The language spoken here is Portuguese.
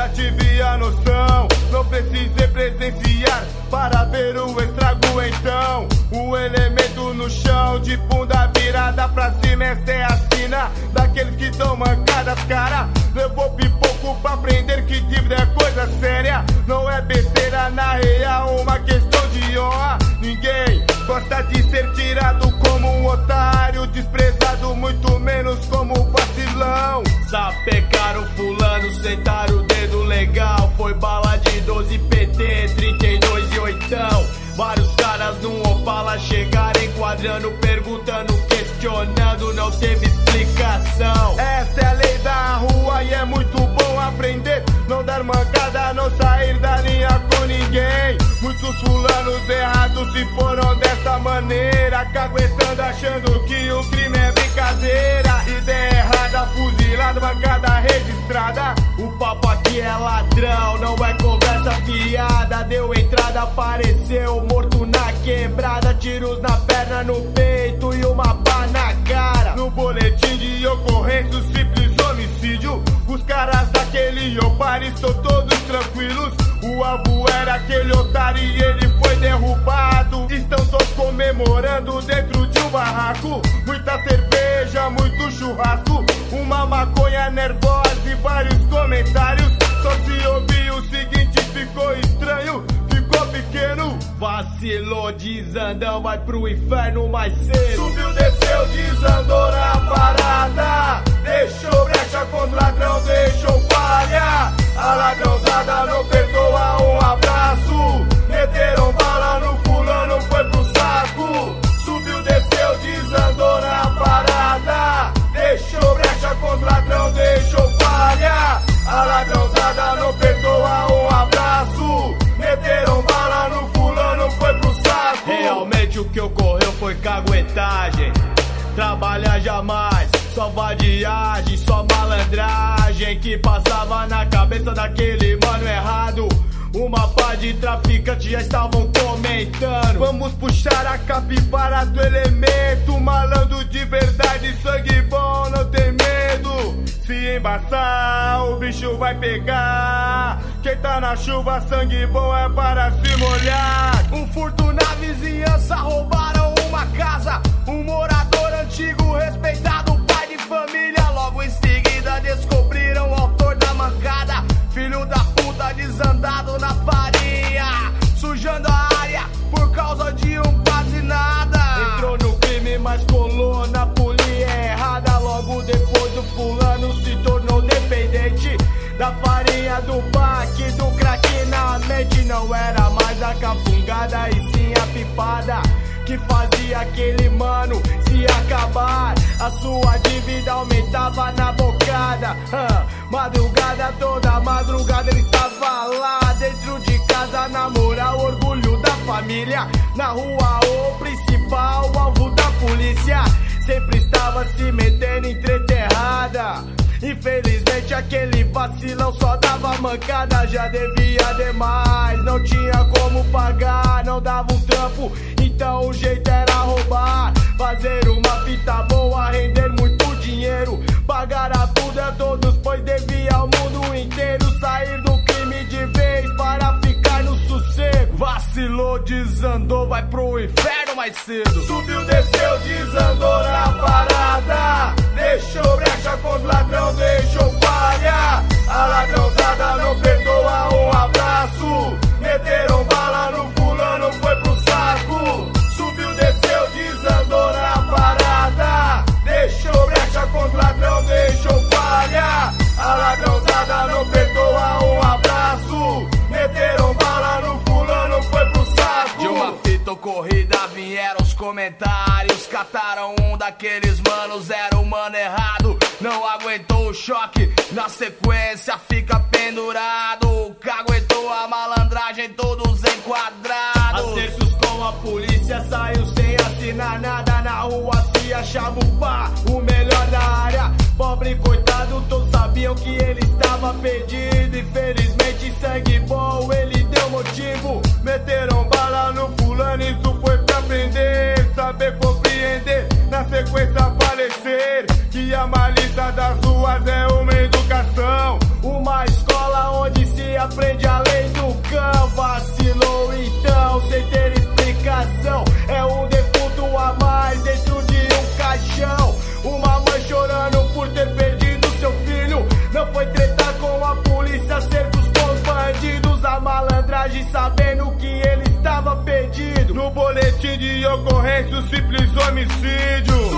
já tive a noção. Não precisei presenciar para ver o estrago então. O elemento no chão, de bunda virada pra cima. Esta é a sina daqueles que tão mancadas, cara. Levou pipoco pra aprender que dívida é coisa séria. Não é besteira, na real, uma questão de honra. Ninguém gosta de ser tirado como um otário, desprezado muito menos como um vacilão. Sapecaram fulano, sentaram o dedo legal. Foi bala de 12 PT, 32 e 8. Vários caras num Opala chegaram enquadrando, perguntando, questionando, não teve explicação. Essa é a lei da rua e é muito bom aprender. Não dar mancada, não sair da linha com ninguém. Muitos fulanos errados se foram dessa maneira, caguetando achando que o crime é brincadeira. Ideia errada, fuzilado, mancada registrada. O papo aqui é ladrão, não é conversa fiada. Deu entrada, apareceu morto na quebrada. Tiros na perna, no peito e uma pá na cara. No boletim de ocorrência, simples homicídio. Os caras daquele Opala estão todos tranquilos. O alvo era aquele otário e ele foi derrubado. Estão todos comemorando dentro de um barraco. Muita cerveja, muito churrasco, uma maconha nervosa e vários comentários. Só se ouvir o seguinte, ficou estranho, ficou pequeno. Vacilou, desandão, vai pro inferno mais cedo. Subiu, desceu, desandou na parada. Deixou brecha com os ladrão, deixou falha. A ladrãozada não perdoa, um abraço. Meteram bala no fulano, foi pro saco. Subiu, desceu, desandou na parada. Deixou brecha com os ladrão, deixou falha. A ladrãozada não perdoa, um abraço. Meteram bala no fulano, foi pro saco. Realmente o que ocorreu foi caguetagem. Trabalhar jamais, só vadiagem, só malandragem que passava na cabeça daquele mano errado. Uma pá de traficantes já estavam comentando. Vamos puxar a capivara do elemento. Malandro de verdade, sangue bom, não tem medo. Se embaçar, o bicho vai pegar. Quem tá na chuva, sangue bom é para se molhar. Um furto na vizinhança, roubaram uma casa. Um morador antigo, respeitado, pai de família. Logo em seguida descobriram o autor da mancada. Filho da puta desandado na farinha, sujando a área por causa de um quase nada. Entrou no crime, mas colou na polia errada. Logo depois o fulano se tornou dependente da farinha, do baque, do crack na mente. Não era mais a cafungada e sim a pipada que fazia aquele mano se acabar. A sua dívida aumentava na bocada. Madrugada, toda madrugada ele estava lá dentro de casa, na moral, orgulho da família. Na rua, o principal alvo da polícia. Sempre estava se metendo em treta errada. Infelizmente aquele vacilão só dava mancada. Já devia demais, não tinha como pagar, não dava um trampo, então o jeito era roubar. Fazer uma fita boa, render muito dinheiro, pagar a tudo a todos, pois devia ao mundo inteiro. Sair do crime de vez para ficar no sossego. Vacilou, desandou, vai pro inferno mais cedo. Subiu, desceu, desandou na parada. Deixou brecha com os ladrão, deixou falha. A ladrãozada não perdoa, um abraço. Meteram bala no fulano, foi pro saco. Subiu, desceu, desandou na parada. Deixou brecha com os ladrão, deixou falha. A ladrãozada não perdoa, um abraço. Meteram bala no fulano, foi pro saco. De uma fita ocorrida vieram os comentários. Cataram um daqueles manos, era o mano errado. Não aguentou o choque, na sequência fica pendurado. Caguetou a malandragem, todos enquadrados. Acertos com a polícia, saiu sem assinar nada. Na rua se achava o pá, o melhor da área. Pobre coitado, todos sabiam que ele estava perdido. Infelizmente sangue bom, ele deu motivo. Meteram bala no fulano, isso foi pra aprender. Saber compreender, na sequência falecer. Que a malícia das ruas é uma educação, uma escola onde prende a lei do cão. Vacilou então, sem ter explicação. É um defunto a mais dentro de um caixão. Uma mãe chorando por ter perdido seu filho. Não foi tretar com a polícia, cercos com os bandidos. A malandragem sabendo que ele estava perdido. No boletim de ocorrência, um simples homicídio.